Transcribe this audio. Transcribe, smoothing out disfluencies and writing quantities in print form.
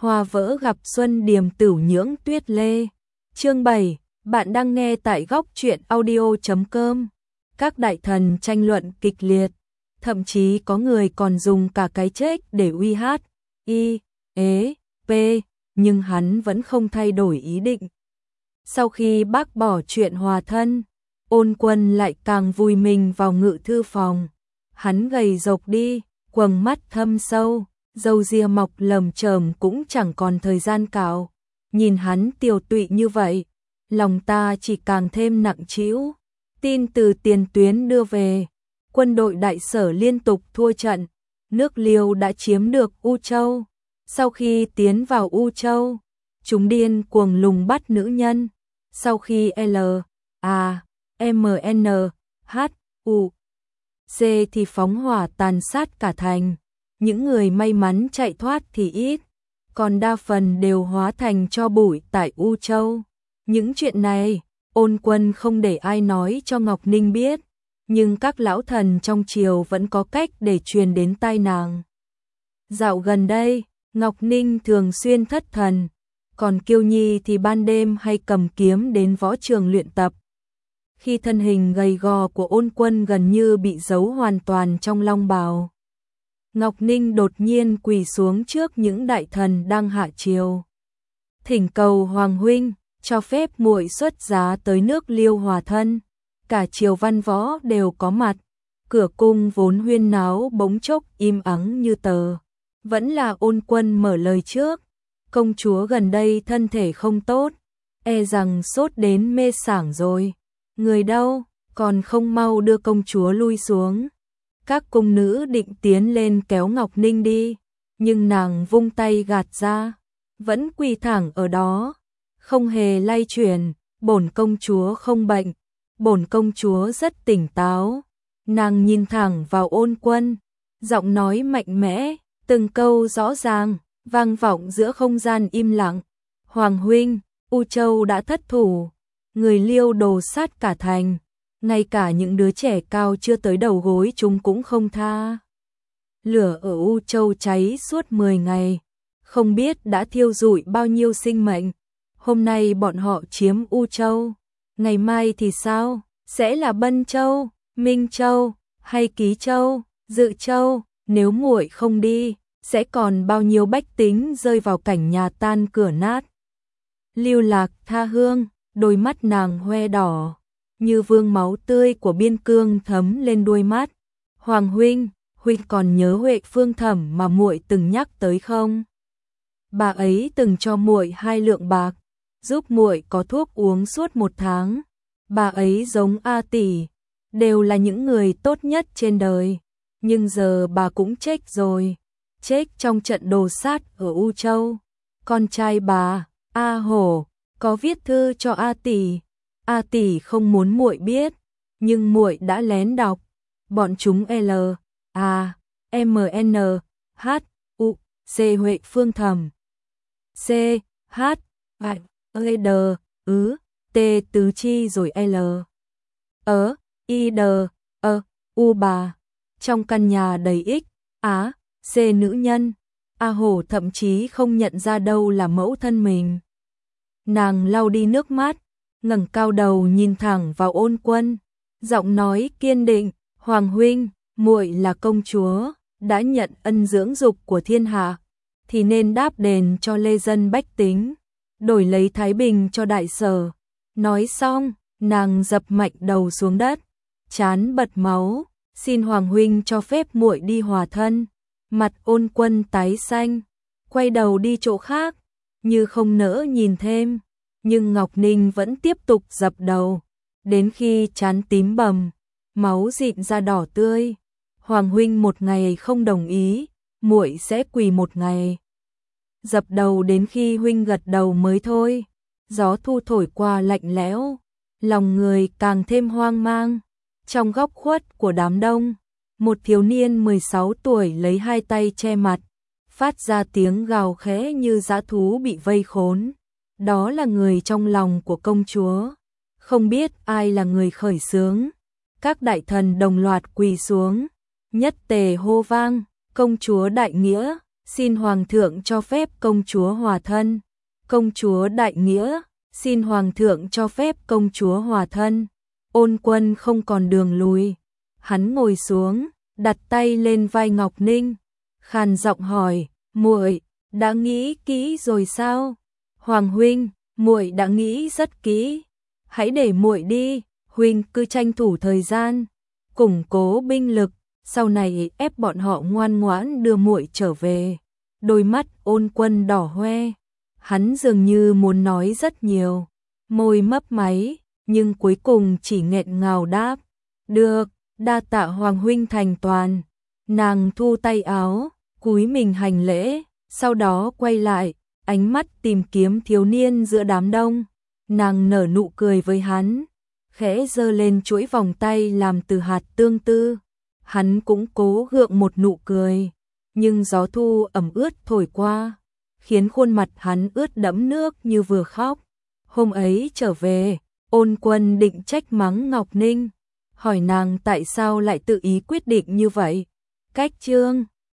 Hoa vỡ gặp xuân điềm tửu nhưỡng tuyết lê. Chương 7, bạn đang nghe tại góc truyện audio.com. Các đại thần tranh luận kịch liệt, thậm chí có người còn dùng cả cái chết để uy hát, p, nhưng hắn vẫn không thay đổi ý định. Sau khi bác bỏ chuyện hòa thân, Ôn Quân lại càng vùi mình vào ngự thư phòng. Hắn gầy rộc đi, quầng mắt thâm sâu, râu ria mọc lởm chởm cũng chẳng còn thời gian cạo. Nhìn hắn tiều tụy như vậy, lòng ta chỉ càng thêm nặng trĩu. Tin từ tiền tuyến đưa về, quân đội đại sở liên tục thua trận, nước Liêu đã chiếm được U Châu. Sau khi tiến vào U Châu, chúng điên cuồng lùng bắt nữ nhân. Sau khi C thì phóng hỏa tàn sát cả thành. Những người may mắn chạy thoát thì ít, còn đa phần đều hóa thành tro bụi tại U Châu. Những chuyện này, Ôn Quân không để ai nói cho Ngọc Ninh biết, nhưng các lão thần trong triều vẫn có cách để truyền đến tai nàng. Dạo gần đây, Ngọc Ninh thường xuyên thất thần, còn Kiêu Nhi thì ban đêm hay cầm kiếm đến võ trường luyện tập. Khi thân hình gầy gò của Ôn Quân gần như bị giấu hoàn toàn trong long bào, Ngọc Ninh đột nhiên quỳ xuống trước những đại thần đang hạ triều, thỉnh cầu Hoàng huynh cho phép muội xuất giá tới nước Liêu hòa thân. Cả triều văn võ đều có mặt, cửa cung vốn huyên náo bỗng chốc im ắng như tờ. Vẫn là Ôn Quân mở lời trước, công chúa gần đây thân thể không tốt, e rằng sốt đến mê sảng rồi. Người đâu, còn không mau đưa công chúa lui xuống. Các cung nữ định tiến lên kéo Ngọc Ninh đi, nhưng nàng vung tay gạt ra, vẫn quỳ thẳng ở đó, không hề lay chuyển. Bổn công chúa không bệnh, bổn công chúa rất tỉnh táo. Nàng nhìn thẳng vào Ôn Quân, giọng nói mạnh mẽ, từng câu rõ ràng, vang vọng giữa không gian im lặng. Hoàng huynh, U Châu đã thất thủ, người Liêu đồ sát cả thành, ngay cả những đứa trẻ cao chưa tới đầu gối chúng cũng không tha. Lửa ở U Châu cháy suốt 10 ngày, không biết đã thiêu rụi bao nhiêu sinh mệnh. Hôm nay bọn họ chiếm U Châu, ngày mai thì sao? Sẽ là Bân Châu, Minh Châu, hay Ký Châu, Dự Châu? Nếu muội không đi, sẽ còn bao nhiêu bách tính rơi vào cảnh nhà tan cửa nát. Lưu Lạc tha hương, đôi mắt nàng hoe đỏ, như vương máu tươi của biên cương thấm lên đôi mắt. Hoàng huynh, huynh còn nhớ Huệ Phương Thẩm mà muội từng nhắc tới không? Bà ấy từng cho muội 2 lượng bạc, giúp muội có thuốc uống suốt 1 tháng. Bà ấy giống A tỷ, đều là những người tốt nhất trên đời, nhưng giờ bà cũng chết rồi, chết trong trận đồ sát ở U Châu. Con trai bà, A Hổ, có viết thư cho A tỷ. A tỷ không muốn muội biết, nhưng muội đã lén đọc. Bọn chúng C Huệ Phương Thẩm, T tứ chi rồi U bà. Trong căn nhà đầy C nữ nhân, A Hổ thậm chí không nhận ra đâu là mẫu thân mình. Nàng lau đi nước mắt, ngẩng cao đầu nhìn thẳng vào Ôn Quân, giọng nói kiên định, Hoàng huynh, muội là công chúa, đã nhận ân dưỡng dục của thiên hạ, thì nên đáp đền cho lê dân bách tính, đổi lấy thái bình cho đại sở. Nói xong, nàng dập mạnh đầu xuống đất, trán bật máu, xin Hoàng huynh cho phép muội đi hòa thân. Mặt Ôn Quân tái xanh, quay đầu đi chỗ khác, như không nỡ nhìn thêm, nhưng Ngọc Ninh vẫn tiếp tục dập đầu, đến khi trán tím bầm, máu dịn ra đỏ tươi. Hoàng huynh 1 ngày không đồng ý, muội sẽ quỳ 1 ngày. Dập đầu đến khi huynh gật đầu mới thôi. Gió thu thổi qua lạnh lẽo, lòng người càng thêm hoang mang. Trong góc khuất của đám đông, một thiếu niên 16 tuổi lấy 2 tay che mặt, phát ra tiếng gào khẽ như dã thú bị vây khốn. Đó là người trong lòng của công chúa. Không biết ai là người khởi xướng. Các đại thần đồng loạt quỳ xuống, nhất tề hô vang, công chúa đại nghĩa, xin hoàng thượng cho phép công chúa hòa thân. Công chúa đại nghĩa, xin hoàng thượng cho phép công chúa hòa thân. Ôn Quân không còn đường lùi, hắn ngồi xuống, đặt tay lên vai Ngọc Ninh, khàn giọng hỏi, muội đã nghĩ kỹ rồi sao? Hoàng huynh, muội đã nghĩ rất kỹ, hãy để muội đi, huynh cứ tranh thủ thời gian, củng cố binh lực, sau này ép bọn họ ngoan ngoãn đưa muội trở về. Đôi mắt Ôn Quân đỏ hoe, hắn dường như muốn nói rất nhiều, môi mấp máy, nhưng cuối cùng chỉ nghẹn ngào đáp, được, đa tạ hoàng huynh thành toàn. Nàng thu tay áo, cúi mình hành lễ, sau đó quay lại, ánh mắt tìm kiếm thiếu niên giữa đám đông. Nàng nở nụ cười với hắn, khẽ giơ lên chuỗi vòng tay làm từ hạt tương tư. Hắn cũng cố gượng một nụ cười, nhưng gió thu ẩm ướt thổi qua, khiến khuôn mặt hắn ướt đẫm nước như vừa khóc. Hôm ấy trở về, Ôn Quân định trách mắng Ngọc Ninh, hỏi nàng tại sao lại tự ý quyết định như vậy. Cách chương